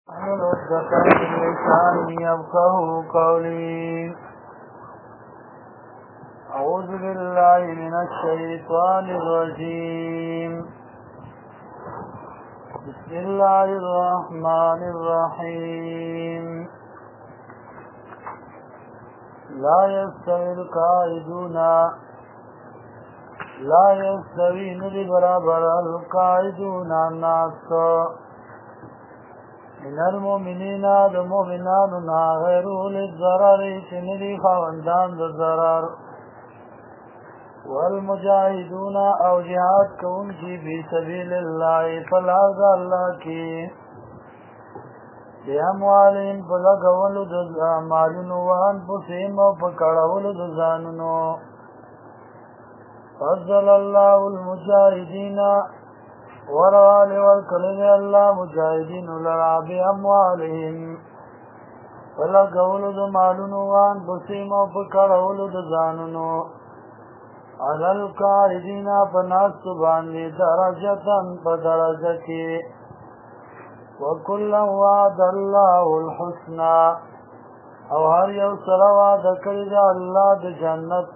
واحلل عقدة من لساني يفقهوا قولي. أعوذ بالله من الشيطان الرجيم. بسم الله الرحمن الرحيم. لا يستوي ندی برابر القاعدون الناس من المؤمنین د مؤمناننا غیر اولی الضرر چې ندی خاوندان د ضرر والمجاهدون او جهاد کوونکي فی سبیل الله په لار د الله کې باموالهم په لګولو د مالونو وانفسهم او په کړولو د ځانونو. فضل الله المجاهدین وروالی والکلم اللہ مجاہدین لرا باموالهم فلگولو دو مالونو وانفسهم او پکڑولو دو ځانونو علی القاعدین پناست باندې درجتن په درجه کې وکلا وعد الله الحسنى او هر یو سره وعده کړی دی الله د جنت.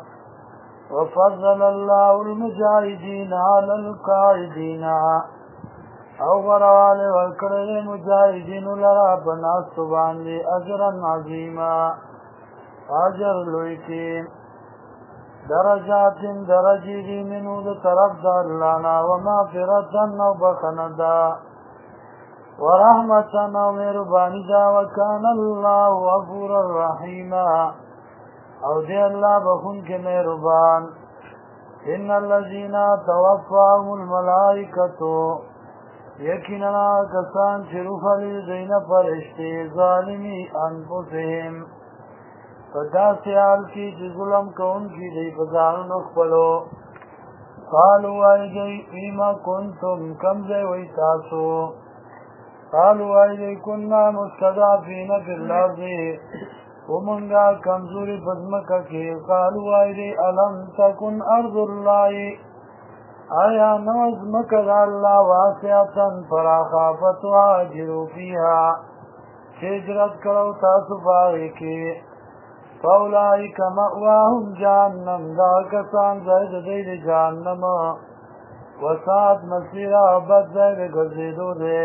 وفضل الله المجاهدين على القاعدين او غرواله ورکړل مجاهدین لرا بناست باندې اجرا عظیما اجر لوی کې درجات درجی منو د طرف د الله نا ومغفرة او بخندا ورحمة او مهربانی دا وکانه الله غفورا رحیما او دی اللہ بخون کے مہربان. ان الذین توفاهم الملائکتو یقینا کسان چې روح علی دین فرشتے ظالمی انفسهم په داسې حال کې چې ظلم کوونکي دی په ځانونو خپلو قالوا ایدی فیما کنتم کم ځای وی تاسو قالوا ایدی کنا مستضعفین فی الارض ومنگا کمزوری بزمکا کی قالوا ایدی علم تکن ارض اللہ آیا نوزمکا دا اللہ واسعتا فراخا فتواجروا فیها چجرت کرو تاسو باغی کی فاولائک مأواهم جہنم دا کسان زید دید جہنم وسعت مسیرہ بد زید گزیدو دے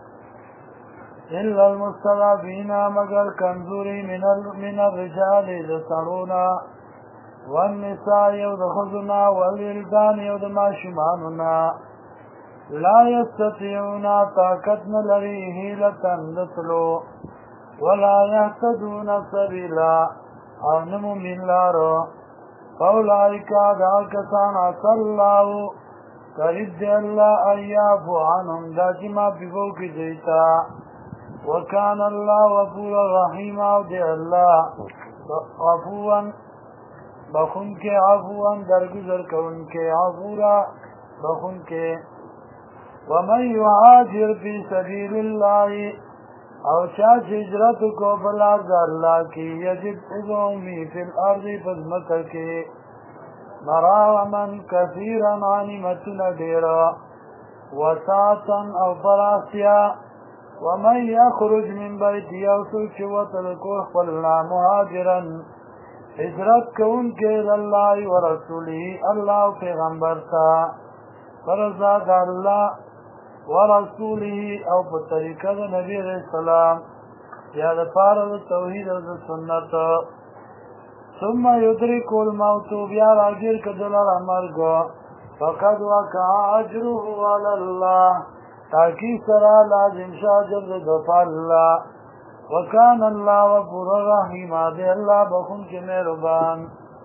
الا المستضعفین مگر کمزوری من الرجال دسرونا والنساء یو دخزنا والولدان یو دماشماننا لا یستطیعون طاقت نلری حیلتا دسلو ولا یهتدون سبیلا او نمو من لارو فاولائکا دا کسان عصا اللہ قریب دی اللہ ایافو عنهم دا جما پیگو کی دیتا وکان اللہ غفورا رحیما دی اللہ غفورا بخون کے عفوا درگزر کون کے غفورا بخون کے. ومن یعاجر فی سبیل اللہ او چاچ ہجرت کو بلار دا اللہ کی یجد اظہمی فی الارض بزمکر کے مراغمن کثیرا عنیمتنا دیرا وساطا او فراسیا. ومن یخرج من بیتی یوسو چوتل کو خپلنا مهاجرا ہجرت کون کے اللہ ورسولی اللہ پیغمبر تا فرزاد اللہ ورسولی او پتریکہ نبی علیہ السلام یا دفار توحید و سنت ثم یدرک الموت بیا راگیر کدلر مرگو فقد وقع اجره علی اللہ تاکی سرا لازم شاجر دفع اللہ وکان اللہ غفور الرحیم دے اللہ بخون کے مہربان.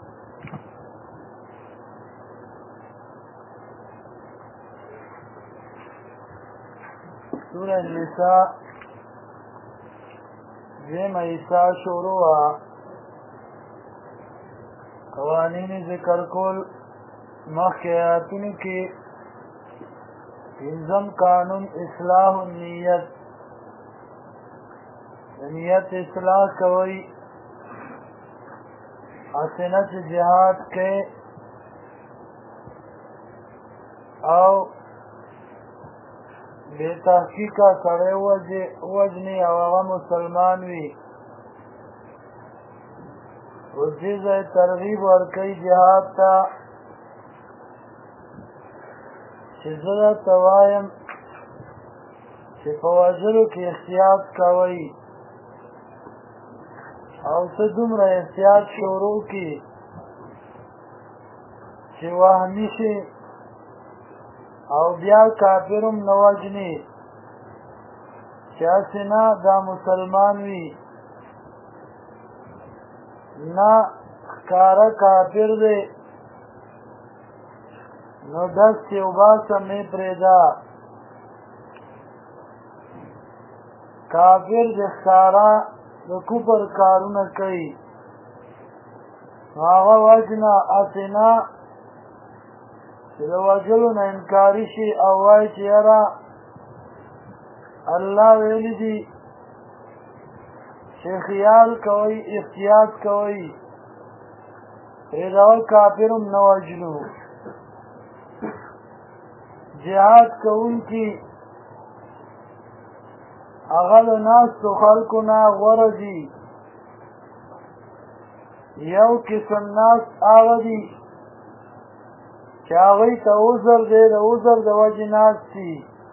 سورہ النساء دیم عیسیٰ شروع قوانین ذکر کول مخی آیاتونو کی انزم قانون اصلاح النیت نیت اصلاح کوئی حسنت جہاد کے او بے تحقیقه سړی وجني او هغه مسلمان وي اوس دې ځای ترغیب ورکوي جهاد ته چې زه درته وایم چې په وژلو کې احتیاط کوئ او ته دومره احتیاط شروع کړي چې وهمي شي او بیا کافر هم نه وژني چې هسې نه دا مسلمان وي نه ښکاره کافر دی نو دست یې وباسه مې پرېږده کافر د ښکاره د کفر کارونه کوي نو هغه وجنه هسې نه چې د وژلو نه انکاري شي او وایي چې یاره الله ویلي دي چې خیال کوئ احتیاط کوئ پرېږدوه کافر هم نه وژنو جهاد کوونکي هغه د ناستو خلکو نه غوره دي یو قسم ناست هغه دي چې هغوی ته عذر دی د عذر د وجې ناست دي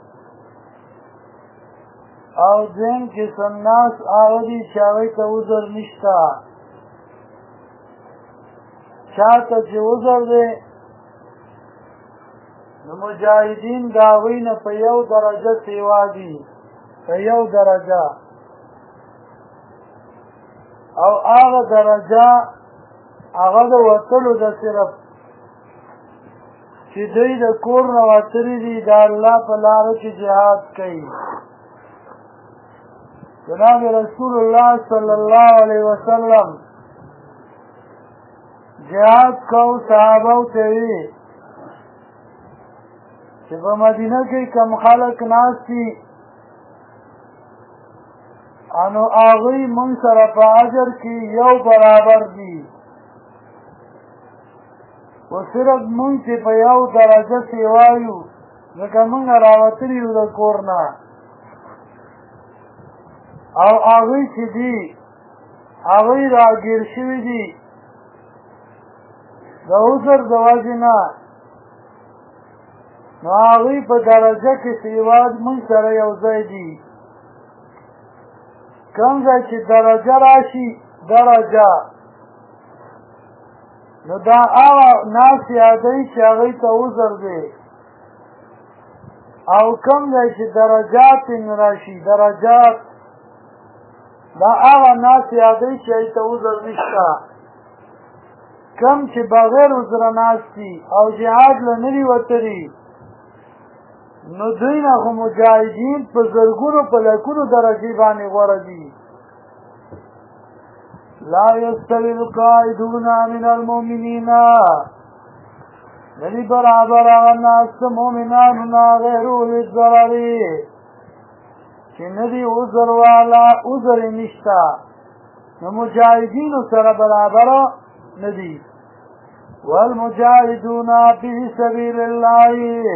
او دویم قسم ناست هغه دي چې هغوی ته عذر نشته چاته چې عذر دی نو مجاهدین د هغوی نه په یو درجه سیوا دي په یو درجه او هغه درجه هغه د وتلو د صرف چې دوی د کور نه وتلي دي د الله په لاره کې جهاد کوي جناب رسول الله صلی الله علیه وسلم جهاد کو صحابه ته وی چې په مدینه کې کم خلک ناست دي انو هغوی مونږ سره په اجر کې یو برابر دي و صرف مونږ چې په یو درجه سیوا یو ځکه مونږ راوتلي یو د کور نه او هغوی چې دي هغوی راګیر شوي دي د عذر د وجې نه نو هغوی په درجه کې سیوا مونږ سره یو ځای دي کوم ځای چې درجه راشي درجه نو دا هغه ناس یادوي چې هغوی ته عذر دی او کوم ځای چې درجات یې راشي درجات دا هغه ناس یادوي چې هغوی ته عذر نشته کم چې بغیر عذره ناست دي او جهاد له نه دي وتلي نو دوی نه خو مجاهدین په زرګونو په لکونو درجې باندې غوره دي لا یستوی القاعدون من المؤمنین ندی برابر هغه ناست مؤمنانو نه غیر اولی الضرر چې ندي عذر والا عذر یې نشته نو مجاهدینو سره برابر ندي والمجاهدون فی سبیل الله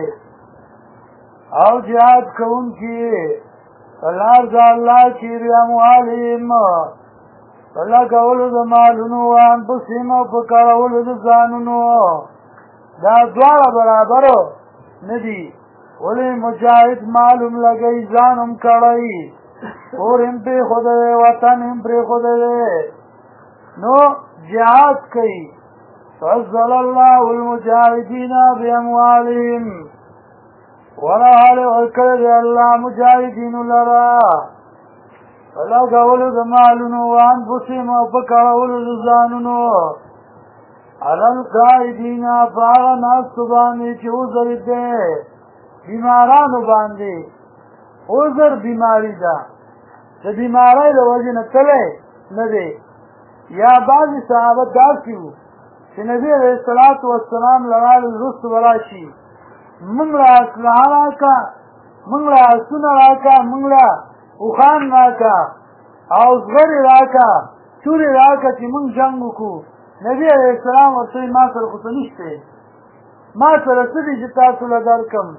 او جهاد کوونکي په لار د الله کې باموالهم په لګولو د مالونو وانفسهم او په کارولو د ځانونو دا دواړه برابر نه دي ولې مجاهد مال هم لګوي ځان هم کړی کور هم پرېښودی وطن هم پرېښودی نو جهاد کوي فضل الله المجاهدین باموالهم ورحال ورکړی دی الله مجاهدینو لره په لګولو د مالونو وانفسهم او په کړولو د ځانونو علی القاعدین په هغه ناستو باندې چې عذر دی بیمارانو باندې عذر بیماری ده د بیماری د وجې نه تللی نه دی یا بعضې صحابه داسې وو چې نبي علیه الصلاة والسلام له راله وروسته به راشي مونږ له اسلحه راکړه مونږ له اسونه راکړه مونږ له اوښان راکړه او زغرې راکړه تورې راکړه چې مونږ جنګ وکړو نبي علیه السلام ورته وایي ما سره خو څه نشته ما سره څه دي چې تاسو له درکړم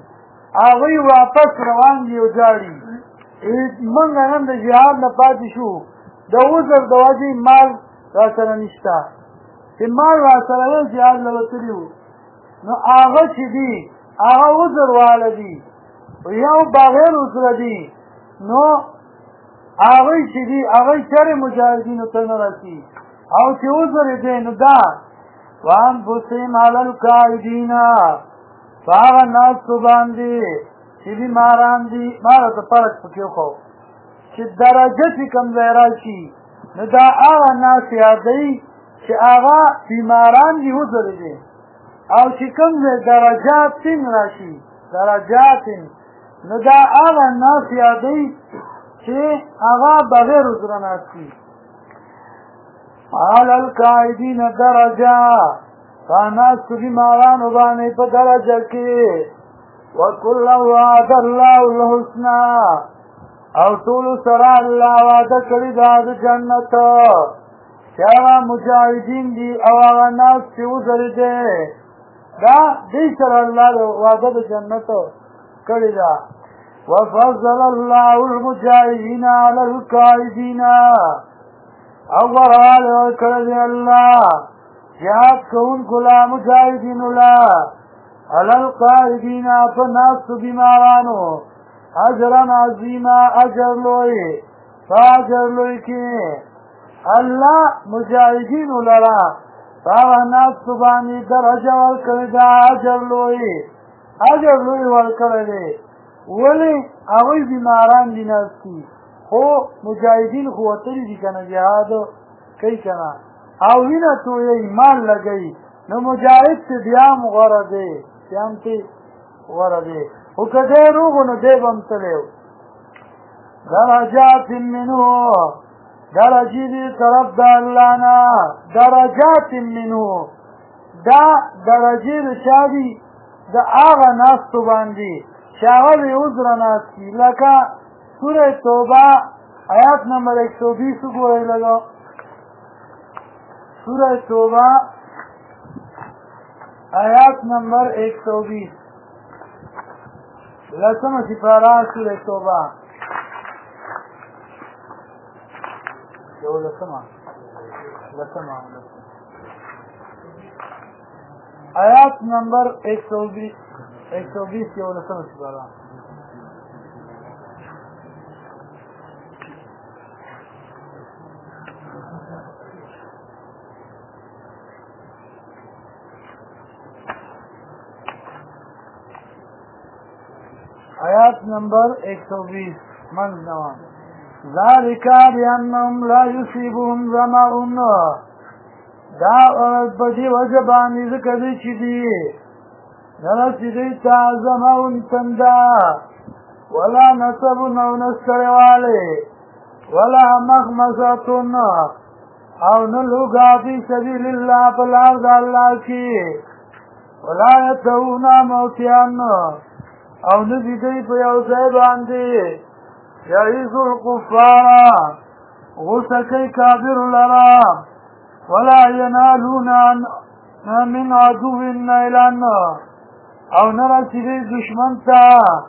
هغوی واپس روان دي او جاړي موږ نن د جهاد نه پاتې شو د عذر د وجې مال را سره نشته چې مال را سره یو جهاد له وتلي وو نو هغه چې دي هغه عذر واله دي یو بغیر عذره دي نو هغوی چې دي هغوی چېرې مجاهدینو ته نه رسي او چې عذر یې دی نو دا وانفسهم علی القاعدین په هغه ناستو باندې چې بیماران دي ما راته فرق پکې وښو چې درجه چې کوم ځای راشي نو دا هغه ناست یادوي چې هغه بیماران دي عذر دي او چې کوم ځای درجاتین راشي درجاتین نو دا هغه ناست یادوي چې هغه بغیر عذره ناست دي علی القاعدین درجه فناستو بیمارانو باندې په درجه کې وکل وعد الله الحسنى او ټول سره الله وعده کړی دا د جنت چې هغه مجاهدین دي او هغه ناس چې عذر دي دا دې سره الله وعده د جنت کړی دا وفضل الله المجاهدین علی القاعدین او ورعاله کړی الله جهاد کوونکو لا مجاهدینو لا علی القاعدین فناس بیمارانو اجرا عظیما اجر لوی فاجر لوی کی الله مجاهدینو لرا فناس بانی درجه ورکړی دا اجر لوی ورکړی ولی هغوی بیماران دي ناستی خو مجاهدین خو وتلي دي کنه جهاد کوي کنه او وینه تویې مال لګوي نو مجاهد ته بیا هم غوره دی خو که دی روغ نو دی به هم تلی درجات منه درجې دي طرف د الله نه درجات منه دا درجې د چا دي د هغه ناستو باندې چې هغه د عذره ناست دي لکه سوره توبه آیات نمبر 120 وګورئ لږ سورہ توبہ آیات نمبر 120 لسمہ سپارہ سورہ توبہ لسمہ آیات نمبر 120 کے لسمہ سپارہ آیات نمبر 120 من نوان ذالک بانهم لا یصیبهم ظمأ دا بدی وجبانی ذکر دی چی دی نرسیدی تا ظمأ تندا ولا نصب نو نستروالی ولا مخمصة او نلوگا فی سبیل اللہ پلارد اللہ کی ولا یتونا موتیان او نبی دی په یو ځای باندې یعیز الکفار غوسه کوي کافر لرا ولا ینالون من عدو نیلا او نه رسېدی دشمن ته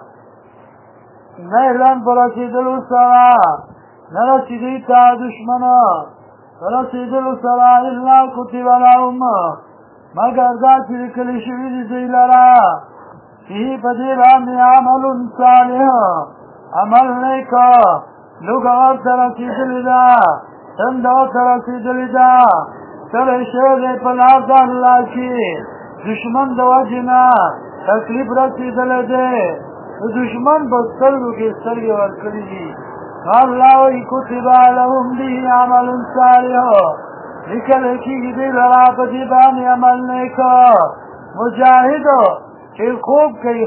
نیلان په رسېدلو سره نه رسېدی ته دشمنه په رسېدلو سره الا کتب لهم مګر دا چې لیکلي شوي دي دوی لره فی بدیران عمل صالح عمل نیکا لوگا ترسیدلی دا تندو ترسیدلی دا ترشد پلاب دا اللہ کی دشمن دو جنا تکلیف رسیدلی دے دشمن بسترگو کی سرگی ورکلی دی اللہ وی کتبا لهم دی عمل صالح لکل کی دی لرا بدیبان عمل نیکا مجاہدو چې خوب کوي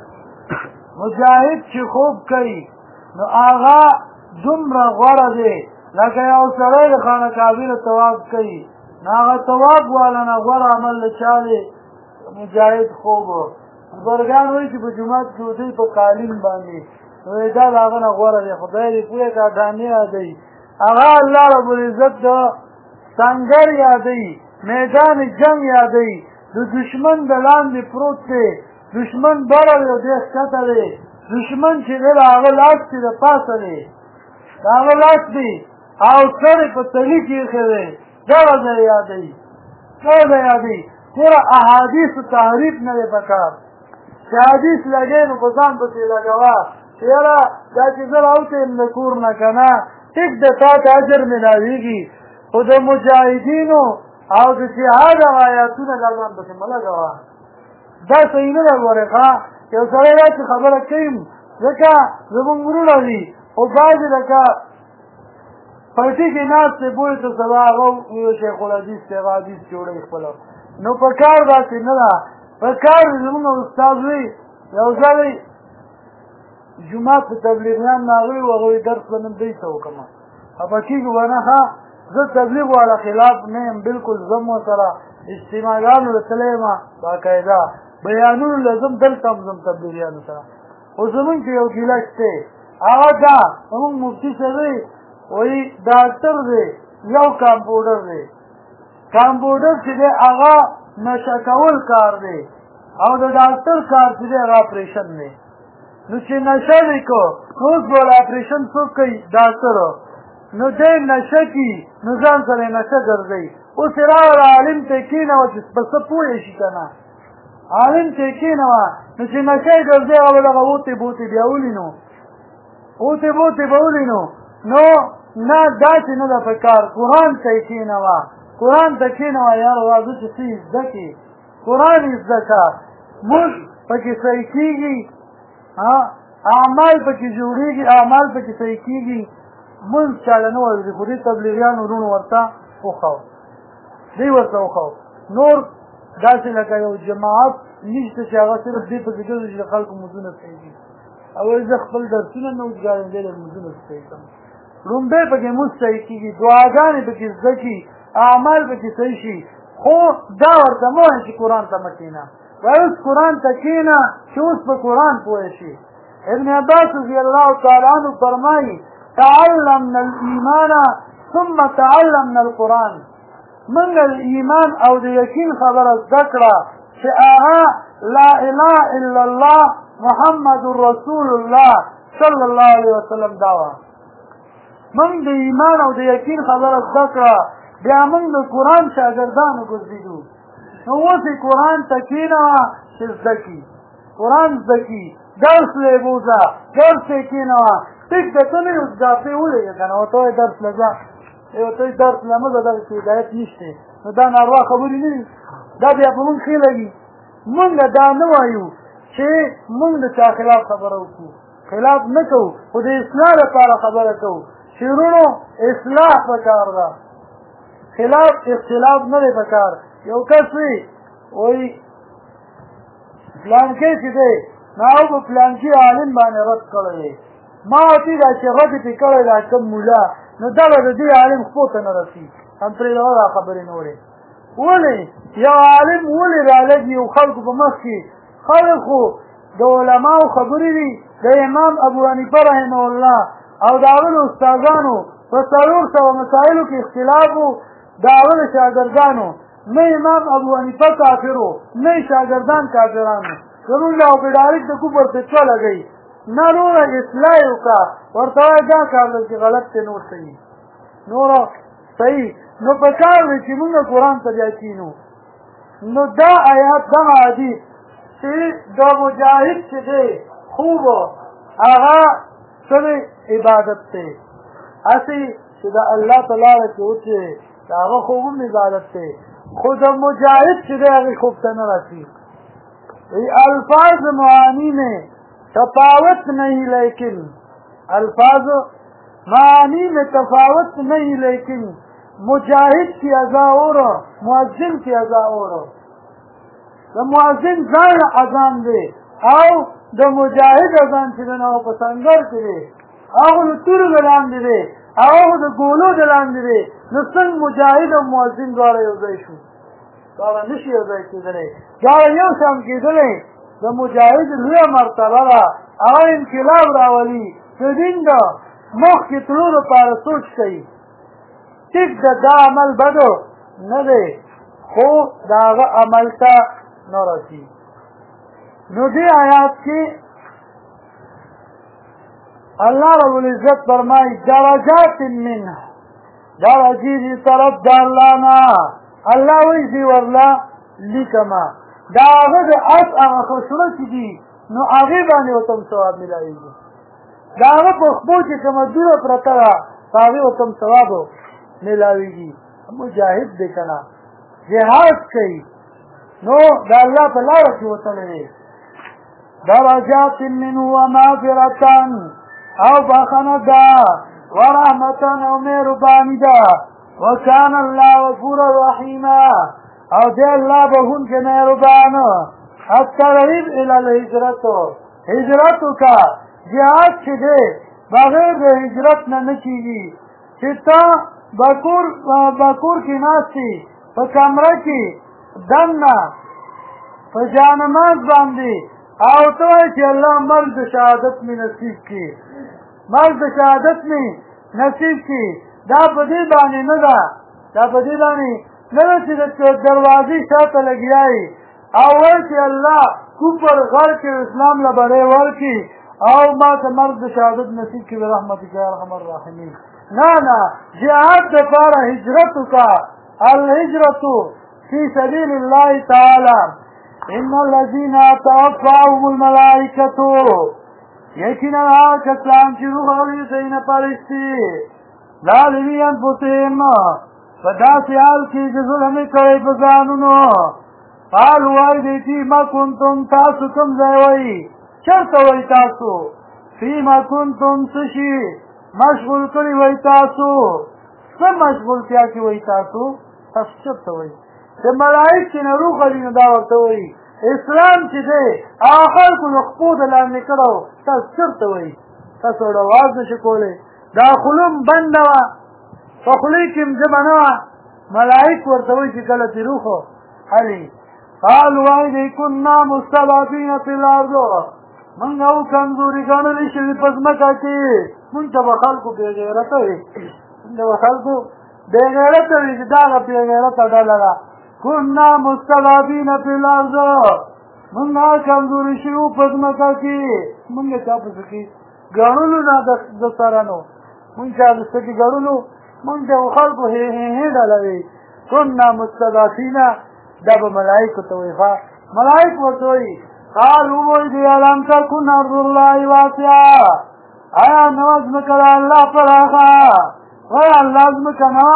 مجاهد چې خوب کوي نو هغه دومره غوره دی لکه یو سړی د خانه کعبې له طواف کوي نو هغه طواف والا نه غوره عمل له چا دی مجاهد خوب بزرګان وایي چې په جومات کې دوی په قالین باندې نو دا د هغه نه غوره دی خدای دې پوهې کا دانې یادوي هغه الله رب العزت د سنګر یادوي میدان جنگ یادوي د دشمن د لاندې پروت دی دشمن بره دی او دی ښکته دی دشمن چې دی د هغه لاس چې د پاسه دی د هغه لاس دی او سر یې په تلي کې ایښی دی دغه ځای یادوي دغه ځای یادوي ګوره احادیثو تحریف نه دی پکار چې حدیث لګوې نو په ځان پسې لګوه چې یاره دا چې زه راوتیم د کور نه که نه ټیک د تا ته اجر ملاوېږي خو د مجاهدینو او د جهاد هغه آیاتونه دا ځان پسې مه لګوه دا صحیح نه ده ګورې ښه یو سړی داسې خبره کوي ځکه زمونږ وروڼه دي خو بعضې لکه پټي کې ناست دی بوی ته سبا هغه یو شیخ الحدیث دی هغه حدیث جوړوي خپله نو په کار داسې نه ده په کار زمونږ استاد وي یو ځلې جومات په تبلیغیان راغلي وو هغوی درس به نن دوی ته وکړم خفه کېږو به نه ښه زه تبلیغ والا خلاف نه یم بلکل زم ورسره اجتماعګانو له تللی یم باقاعده بیانونو له ځم دلته هم ځم تبلیغیانو سره خو زمونږ کې یو ګیله شته هغه دا زمونږ مفتي صاحب دی وایي ډاکټر دی یو کمپاوډر دی کمپاوډر چې دی هغه نشه کول کار دی او د ډاکټر کار چې دی هغه اپریشن دی نو چې نشه دی کو نو اوس به اپریشن څوک کوي ډاکټر نو دی نشه کي نو ځان سره نشه ګرځوي اوس یې راغله عالم ته یې کېنوه چې په څه پوه شي که نه عالم ته یې کېنوه نو چې نشه یې ګرځوي هغه به دغه اوتې بوتې بیا ولینو اوتې بوتې به ولینو نو نه داسې نه ده په کار قرآن ته یې کېنوه قرآن ته کېنوه یاره راځه چې څه یې زده کړې قرآن یې زده کړه موږ پکې صحیح کېږي اعمال پکې جوړېږي اعمال پکې صحیح کېږي مونځ چاله نه ورځي خو دې تبلیغیانو وروڼو ورته وښو دی ورته وښو نور داسې لکه یو جماعت نشته چې هغه صرف دې پسې ګرځي چې د خلکو مونځونه صحیح دي او زه خپل درسونه نه اوسګارم دی له مونځونه صحیح کړم لومبۍ پکې مونځ صحیح کېږي دعاګانې پکې زده کړي اعمال پکې صحیح شي خو دا ورته مه وایه چې قرآن ته مه کښېنه وایه اوس قرآن ته کښېنه چې اوس په قرآن پوه شي ابن عباس رضي الله تعالی عنه فرمایي تعلمنا الإيمان ثم تعلمنا القرآن من الإيمان او د یقین خبره زده کړه چې هغه لا اله الا الله محمد رسول الله صلی الله علیه وسلم دا وه من د ایمان او د یقین خبره زده کړه بیا موږ د قرآن شاګردانو ګرځېدو نو اوس یې قرآن ته کښېنوه چې زده کړي قرآن زده کړي درس له یې بوځه درس یې کښېنوه ټیک ده ته نه یو ځافې ولېږه که نه ورته وایې درس له ځه ورته وایي درس له مه ځه دغسې هدایت نشته نو دا ناروا خبرې نه دي دا بیا په مونږ ښې لګي مونږ دا نه وایو چې مونږ د چا خلاف خبره وکړو خلاف نه کوو خو د اصلاح لپاره خبره کوو چې وروڼو اصلاح پکار ده خلاف اختلاف نه دی پکار یو کس وي وایي پلانکۍ چې دی نو هغه په پلانکي عالم باندې رد کړی دی ما ورته دا چې رد یې پرې کړی دا کوم مولا نو دغه د دې عالم خپو ته نه رسي هم پرېږده دا خبرې نه وړې ولې یو عالم ولې رالګي یو خلکو په مخ کې خلک خو د علماو خبرې دي د امام ابو حنیفه رحمه الله او د هغه د استادانو په 400 مسایلو کې اختلاف و د هغه د شاګردانو نه امام ابو حنیفه کافر و نه شاګردان کافرانو زمونږ له اوبېډارک د کفر فتوا لګوي نه نوره اصلاح یې وکړه ورته وایه دا کار دی چې غلط دی نور صحیح نوره صحیح نو په کار دی چې مونږ قرآن ته بیا کښېنو نو دا آیات دغه حدیث چې د مجاهد چې دی خوب هغه څه دی عبادت دی هسې چې د الله په لاره کې وچې د هغه خوب هم عبادت دی خو د مجاهد چې دی هغې خوب ته نه رسي الفاظ معانی میں تفاوت نہیں لیکن الفاظ معانی میں تفاوت نہیں لیکن مجاہد کی اذا اور مؤذن کی اذا اور د مؤذن ځان اذان دی او د مجاهد اذان چې دی نو په سنګر کې دی هغه د تورو د لاندې دی هغه د ګولو د لاندې دی نو څنګه مجاهد او مؤذن دواړه یو ځای شو دواړه نشي یو ځای کېدلی دواړه یو شان کېدلی د مجاهد لویه مرتبه ده هغه انقلاب راولي د دین د مخکې تلو لپاره سوچ کوي ټیک ده دا عمل بدو نه دی خو د هغه عمل ته نه رسي نو دی آیات کې الله رب العزت فرمای درجات منه درجی دی طرف دا اللہ نا اللہ ویسی ورلا لکما دا آغا دا اس آغا خوشرت دی نو آغی بانی و تم ثواب ملائی گی دا آغا پخبو چی کم دور پرترا آغی و تم ثواب ملائی گی مجاہد دیکھنا جہاد کئی نو دا اللہ پر لا رکی وطلے درجات منه ومغفرتان او بخنه دا ورحمتن او مهربانی دا وکان الله غفورا رحیما او دی الله بخون کے مهربان الترغیب الى الهجرت هجرتو کا جہاد چھ دے بغیر دے ہجرت نہ نکیگی چھتا بکور کی ناسی پا کمرہ کی دننا پا جانماز باندی او تو ہے کہ اللہ مرد شہادت میں نصیب کی مرد شہادت میں نصیب کی دا پدی بانی ندا دا پدی بانی ندا چی دروازی شاعت لگی آئی او ویسی اللہ کفر غر کی اسلام لبرے ور کی او ما تا مرد شہادت نصیب کی برحمتی کا رحم الرحمین نا جہاد دفارا ہجرتو کا الہجرتو فی سبیل اللہ تعالی ان الذين توفاهم الملائكه یقینا کسان چې روح اوري دین پرستی ظالمی انفسهم فداسي حال کې چې ظلم کوي په ځانونو قالوا وایدی ما کنتم تاسو کوم ځای وای چرته وای تاسو فيما كنتم تشي مشغول کړی وای تاسو څه مشغولتیا کې وای تاسو تاسو چرته وای د ملائک چې نه روح غلی نه دا ورته وایي اسلام چې دی هغه خلکو د خپو د لاندې کړو تاسو چېرته وایي تاسو ورته اواز نشئ کولی دا خلوم بنده وه په خولې کې م ژبه نه وه ملائک ورته وایي چې کله چې روح حلي قالوا وایي دی کنا مستضعفین فی الارض موږ او کمزوري ګڼلی شوي په ځمکه کې موږ ته به خلکو بېغیرته وي موږ ته به خلکو بېغیرته وي چې دغه بېغیرته ډله ده كنا مستضعفين في الارض من کمزوري شو په ځمکه کې موږ چا په کې ګڼلو نه د سرانو موږ چا د سکي ګڼلو موږ د خلکو هي ډالوي كنا مستضعفين د ملائکه تويفا ملائکه وتوي قالوا ويدي لم تكن ارض الله واسعه آیا نواز مکلا الله پراخا ویا لازم کنا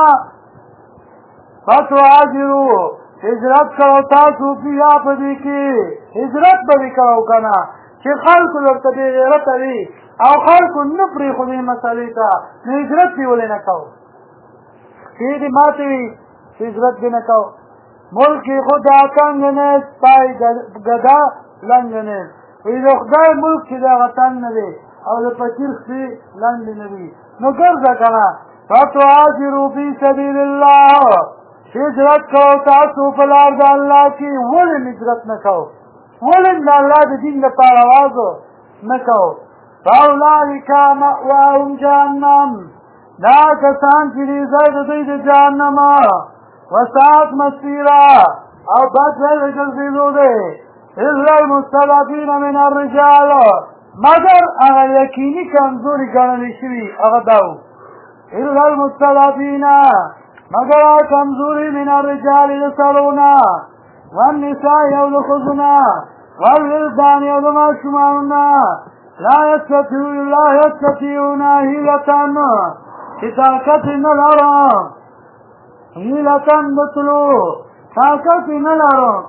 فتواجروا هجرت کرو تاسو فيها پدې کې هجرت به وکړو کنه چې خلکو ورته غیرت لري او خلکو نه پرې خو دې مسالې ته هجرت دی ولې نه کوو چې دې ماته هجرت دې نه کوو ملک خدا څنګه نه پای ګدا لنګ نه وي د خدای ملک چې دا غتن نه دی او د فقیر خي لنګ نه وي نو ګرځه کنه فتواجروا في سبيل الله هجرت کرو تاسو په لار د الله کې ولې هجرت نه کوو ولې د الله د دین لپاره आवाज نه کوو فاولئک مأواهم جهنم دا کسان چې ځای د دوی د جهنم وساعت مصیرا او بد ځای ګرځېدو دی الا المستضعفین من الرجال مگر هغه یقیني کمزوري ګڼل شوي هغه دا الا المستضعفین مگر کمزوری من الرجال لسرونا والنساء يولخذنا والولدان يولما شمالنا لا يستطيعون هيلة طاقت نلرم هيلة بطلو طاقت نلرم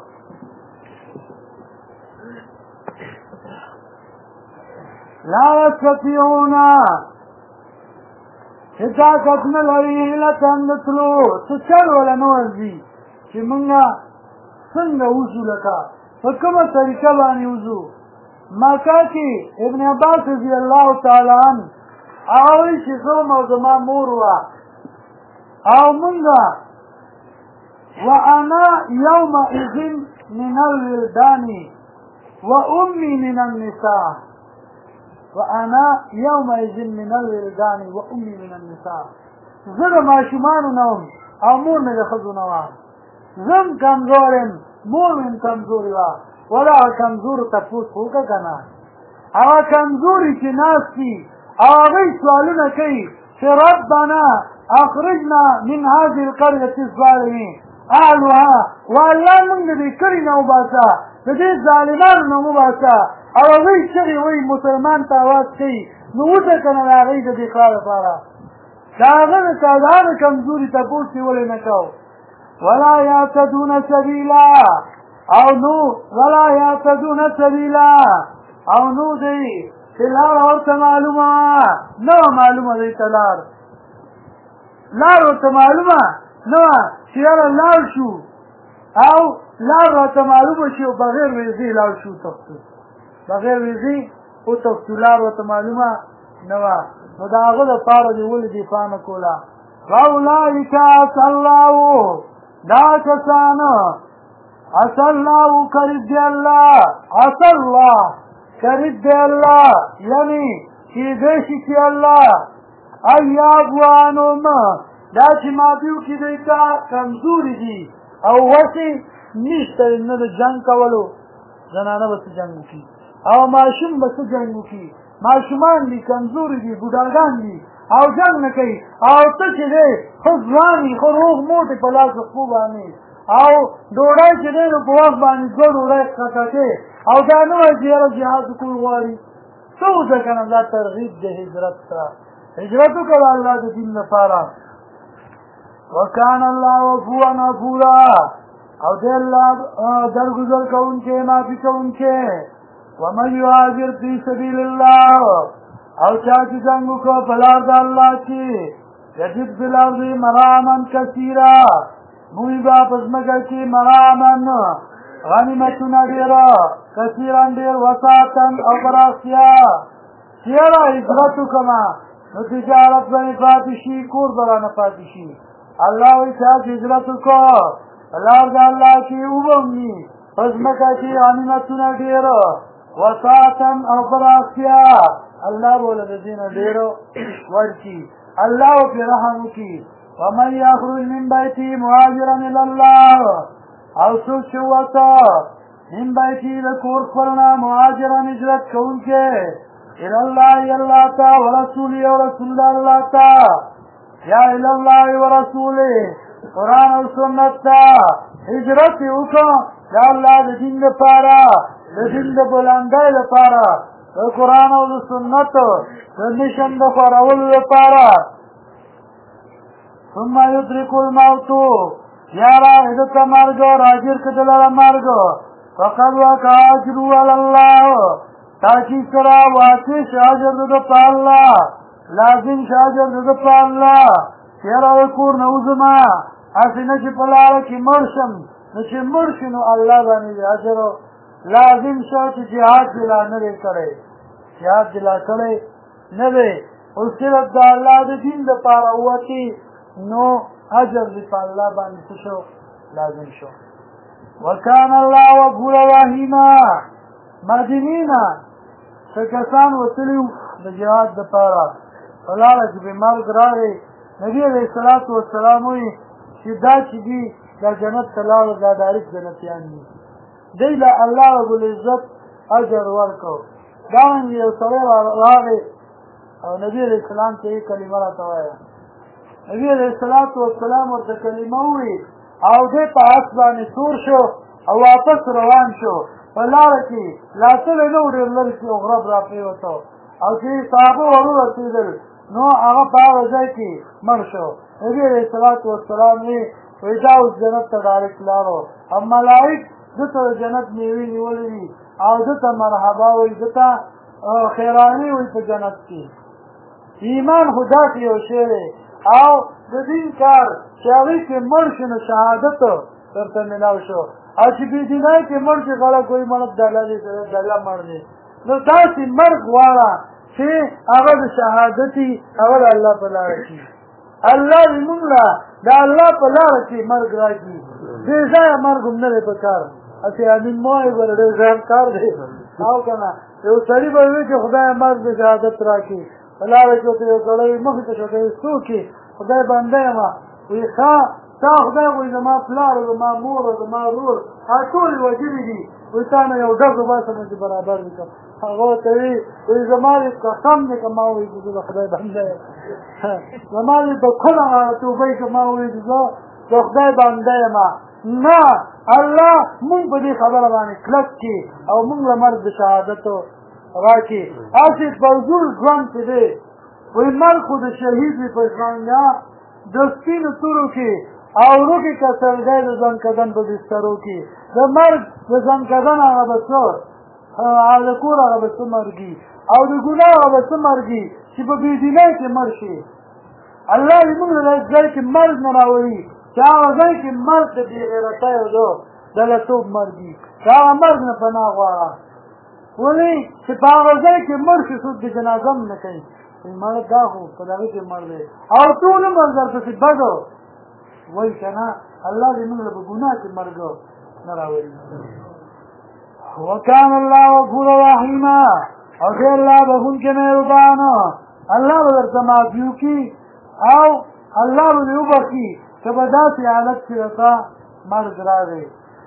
لا يستطيعون طاقت نه لري هیلتن دتلو څه چل ولا نه ورځي چې مونږه څنګه وځو لکه په کومه طریقه باندې وځو مکه کې ابن عباس رضی الله تعالی عنه هغه چې زما او زما مور وه او مونږه وانا يومئذ من الولدان وامي من النساء وانا يومئذ من الولدان وامي من النساء زه د ماشومانو نه وم او مور مې د ښځو نه وه زم کمزورم مور مې کمزورې وه ولا کمزور تپوس وکړه که نه هغه کمزوري چې ناست دي او هغوی سوالونه کوي چې ربنا اخرجنا من هذه القرية الظالمين اهلها والله موږ د دې کلي نه وباسه د دې ظالمانو نه وباسه او هغوی چغې وایي مسلمان ته اواز کوي نو اوسه که نه د هغوی د دفاع لپاره د هغه د هغه کمزوري تپوس یې ولې نه کوو ولا یعتدون سبیلا او نو ولا یعتدون سبیلا او نو دی چې لاره ورته معلومه نه وه معلومه دی ته لار ورته معلومه نه وه چې یاره لاړ شو او لار راته معلومه شي او بغیر ویزې لاړ شو تښتو بغیر ویزې وتښتو لار ورته معلومه نه وه نو د هغه دپاره دې ولې دفاع نه کوله واولئک عسى الله دا کسان عسى الله قریب دی الله عسى الله قریب دی الله یعنی کیدی شي چې الله ایعفو عنهم دا چې معافي وکړي دوی ته کمزوري دي او وسې نشته نه د جنګ کولو زنانه به څه جنګ وکړي او ماشوم به څه جنګ وکړي ماشومان دي کمزوري دي بوډاګان دي او جنګ نه کوي او ته چې دی ښه ځوان یې ښه روغ موټې په لاس د خپو باندې او ډوډۍ چې دی نو په وخت باندې دوه ډوډۍ ښکته او دا نه وایي چې یاره جهاد وکړو غواړي څه وځه که نه دا ترغیب د هجرت ته هجرت وکړه الله د دین لپاره وکان الله عفوا غفورا او دی الله درگذر کوونکی معافي کوونکی ومن یهاجر فی سبیل الله او چا چې جنګ وکړه په لار د الله کې یجد فی الارض مراما کثیرا موږ به په ځمکه کې مراما غنیمتونه ډېره کثیرا ډېر وساتن او پراختیا چې یاره هجرت وکړمه نو تجارت به مې پاتې شي کور به رانه پاتې شي الله وایي چا چې هجرت وکړه په لار د الله کې وبمني په ځمکه کې غنیمتونه ډېره وساتن او پراختیا الله بوله د دې نه ډېرو ورکړي الله پرې رحم وکړي ومن یخرج من بیته مهاجرا الی الله او څوک چې ووته من بیته د کور خپل نه مهاجرا هجرت کوونکی الی الله الله ته ورسوله او رسول الله ته یا الی الله ورسوله قرآن او سنت ته هجرت یې وکړه د الله د دین لپاره د دین د بلندۍ لپاره د قرآن او د سنت د مشن د خورولو لپاره ثم یدرک الموت یا راغی دته مرګ راجر که دلره مرګ فقد وقع اجره علی الله تاکید سره واقع شي اجر د په الله لازم شي اجر د په الله یاره د کور نه وځما هسې نه چې په لاره کې مړ شم نو چې مړ شي نو الله باندې اجر لازم شو چې جهاد دې لا نه دی کړی جهاد دې لا کړی نه دی او صرف د الله د دین دپاره ووتې نو اجر دې په الله باندې څه شو لازم شو وکان الله غفورا رحیما مدینې نه څه کسان وتلي وو د جهاد دپاره په لاره کې به مرګ راغی نبي علیه الصلاة والسلام وایي چې دا چې دي دا جنت ته لاړل دا ډایرکټ جنتیان دي دی له الله رب العزت اجر ورکړو دارنګې یو سړی راغی او نبي علیه السلام ته یې کلمه راته وایه نبي علیه الصلاة والسلام ورته کلمه ووایي او دی په آس باندې سور شو او واپس روان شو په لاره کې لاسلی نه و ډېر لرې کې غرب را پرېوته او چې صحابه ور ورسېدل نو هغه په هغه ځای کې مړ شو نبي علیه الصلاة والسلام یې وایي دا اوس جنت ته ډایرکټ لاړو او ملائک دته د جنت میوې نیولې دي او دته مرحبا وایي دته خیراني وایي په جنت کې ایمان خو داسې یو شی دی او د دین کار چې هغې کې مړ شي نو شهادت درته میلاو شو او چې بېدینۍ کې مړ شي خلک وایي مړ ډله دی ډله مړ دی نو داسې مرګ غواړه چې هغه د شهادتي هغه د الله په لاره کې الله دې موږ له د الله په لاره کې مرګ راکړي بې ځایه مرګ هم نه دی په کار هسې امین مه وایې بله ډېر ځان کار دی او که نه یو سړي به وي چې خدای مرګ د شهادت راکړي په لاره کې ورته یو سړی مخې ته شو ته یې څوک یې خدای بنده یم وایي ښه تا خدای وایي زما پلار او زما مور او زما ورور ټول وژلي دي وایي تا نه یو ډز وباسم چې برابر دي کړم هغه ورته وایي زما دې قسم دی که ما وایي چې زه د خدای بنده یم زما دې په کله توبه که ما وایي چې زه د خدای بنده یم نه الله مونږ په دې خبره باندې کلک کړي او مونږ له مرګ د شهادت راکړي هسې فضول ژوند چې دی وایي مرګ خو د شهید وي په ژوندیا د سپینو تورو کې او روکې کسلګی د ځنکدن په بسترو کې د مرګ د ځنکدن هغه به څه د کور هغه به څه مرګي او د ګناه هغه به څه مرګي چې په بېدینۍ کې مړ شي الله دې موږ له ځای کې مرګ نه راولي چې هغه ځای کې مرګ د بېغیرتۍ او د دلتوب مرګي د هغه مرګ نه پناه غواړه ولې چې په هغه ځای کې مړ شي څوک د جنازه هم نه کوي مړ دا خو په دغه کې مړ دی او ټول عمر درپسې بدو وایي که نه الله دې موږ له په ګناه کې مرګ نه راولي وکان الله غفورا رحیما او دې الله بخونکی مهربان الله به درته معافي وکړي او الله به دې وبخښي که په داسې حالت کې درته مرګ راغی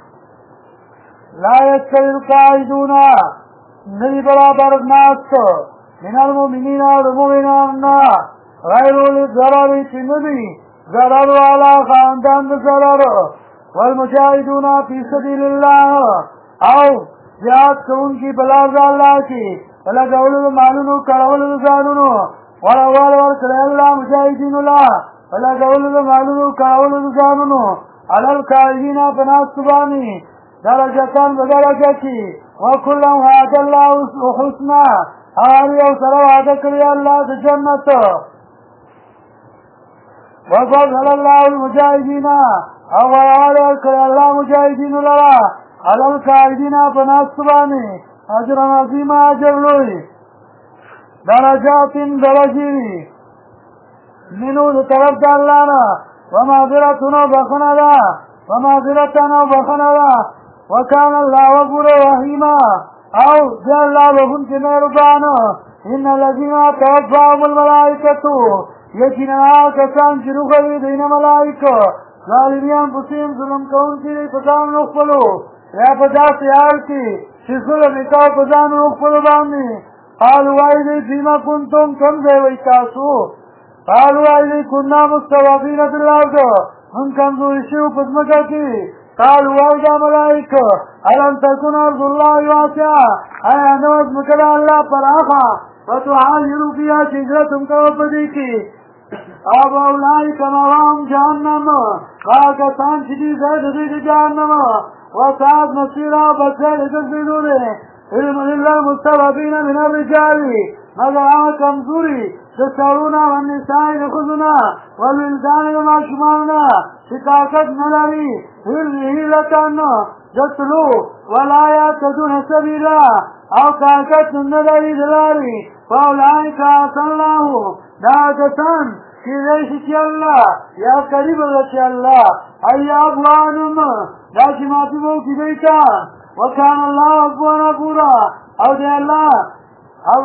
لا یستوی القاعدون نه دي برابر ناست من المؤمنین او د مؤمنانو نه غیر اولي الضرر چې نه دي ضرر والا خاندان د ضرر والمجاهدون فی سبیل الله او جهاد کوونکي په لار د الله کې په لګولو د مالونو کړولو د ځانونو ورول ورکړی الله مجاهدینو له په لګولو د مالونو کړولو د ځانونو علی القاعدین په ناستو باندې درجتان په درجه کې وکلا وعد الله حسنا هر یو سره وعده کړی الله د جنت وفضل الله المجاهدین او ورول ورکړی الله مجاهدینو لره على القاعدين فناستباني اجر عظيم اجر لوي درجات درجي منو طرف دالانا ومغفرتنا بخنا ومغفرتنا بخنا وكان الله غفورا رحيما او جاء الله بخن كمهربان ان الذين توفاهم الملائكه يقينا كسان شروع دين ملائكه ظالمين انفسهم ظلم كون كي پسان نخفلو یا په داسې حال کې چې ظلم یې کوه په ځان وخپلو باندې قالو وایي دی فیما کنتم کوم ځای وایي تاسو قالو وایي دی کنا مستضعفین فی الارض موږ کمزوري شوي په ځمکه کې قالو وایي دا ملایکه الم تکن ارض الله واسعه ایا نه وه ځمکه د الله پراخه فتهاجروا فیها چې هجرت هم کوه په دې کې او اولئک مأواهم جهنم هغه کسان چې دي ځای د دوی د جهنم وسعد مصيرا بسر تسبيدون علم لله المستضعفين من الرجال ماذا كمزوري تسعرون والنساء لخذنا والولدان ومعشماننا شكاكت نلري هلتان جتلو ولا يتدون سبيلا او كاكت نلري دلاري فأولئك عسى الله داكتان في ريشك الله يا قريب لك الله أي أبوانم لكن ما تبوك بيتا وكان الله أبوانا بورا او دي الله او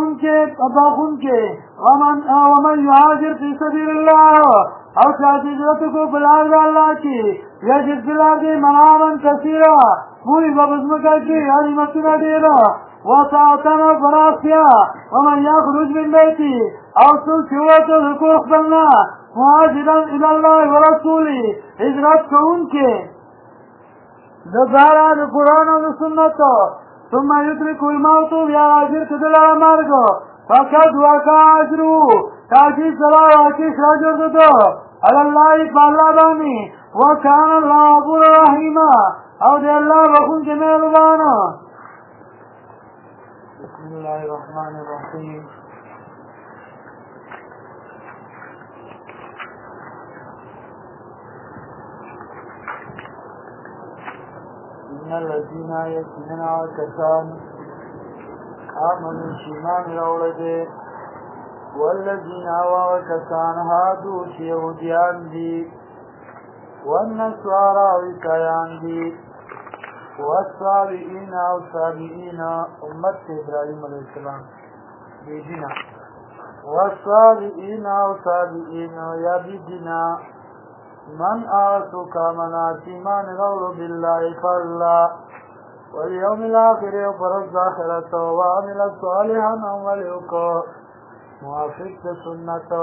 وكونك ومن يهاجر في سبيل الله او تاجرتك بالعرض الله کی يجد بالعرض منعاما كثيرا موي ببزمكا کی حرمتنا ديرا وساعتنا فراسيا ومن يخرج من بيتي او سلسوة الحقوق بلنا مهاجرا الى الله ورسوله هجرت كونك دزارا د قرآن و سنت ثم يدرك الموت بیا راجر کدلا مرگ فقد وقع اجرو تاکی صلاح واقعش راجر دو علاللہ فاللہ بانی وکان اللہ غفور رحیما او دی اللہ بخون کے مہربانا بسم اللہ الرحمن الرحیم الذين يكنون كسان آمنوا شيمان روڑده والذين وكسان هادوا يهوديان دي والنصارى وكيان دي والصابئين او صابئين امت ابراهيم عليه السلام بيدنا والصابئين او صابئين يا بيدنا من آتو کامنات ایمان غور بالله فالله واليوم الآخر وبرز آخرت وعمل صالحا عملك موافق سنت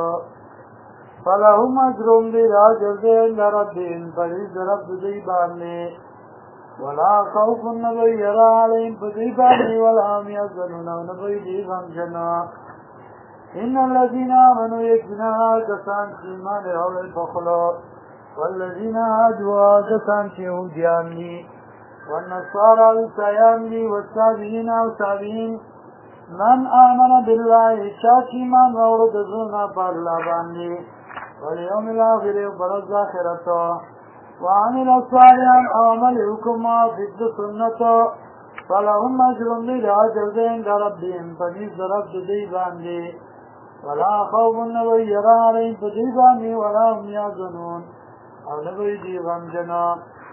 فلهم اجرم بلا جزء لربهم فليس رب ذيباني ولا خوف نبير عليهم فذيباني ولا هم يزنون نبي غمجنا إن الذين آمنوا يكنا كسان سيمان رول الفخلو والذين هادوا كسان يهوديان لي والنصارى السيان لي والسابين والسابين من آمن بالله شاكي من ورد زونا بالله لي واليوم الآخر وبرز آخرته وعمل صالحا عمل حكما في السنة فلهم أجر بلا جزاء عند ربهم فنيز رب ديبان ولا خوف نبي يرى عليهم فديبان ولا هم يحزنون أو نبي ديبان جنا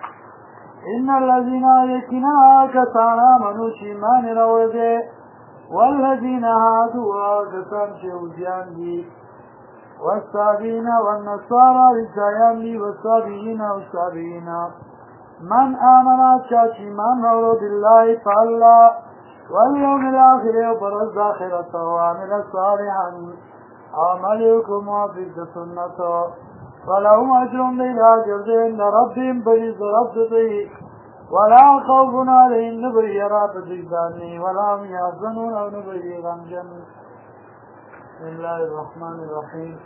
إن الذين يكنا كسانا منو شيمان روده والذين هادوا كسان شهوديان دي والصابين والنصارى رجايان والصابين والصابين من آمن شاكي من نور بالله فالله واليوم الآخر وبرز آخرته وعمل صالحا عملكم وفيد سنته ولهم أجر بلا جزء عند ربهم بلز ربطه ولا خوف عليهم نبي يرى بذيباني ولا هم يحزنون أو نبي غمجن بسم الله الرحمن الرحيم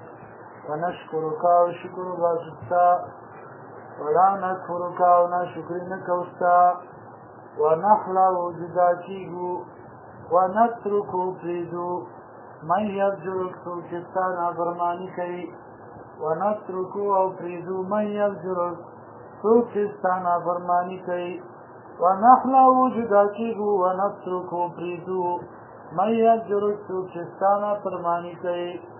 ونشكرك وشكر باسطة ولا نكفرك ونشكرنك وستا ونحلو جداكيغو ونترك فريدو من يرجرك سوچستان فرماني كي ونترك او فريدو من يرجرك سوچستان فرماني كي ونحلو جداكيغو ونترك فريدو من يرجرك سوچستان فرماني كي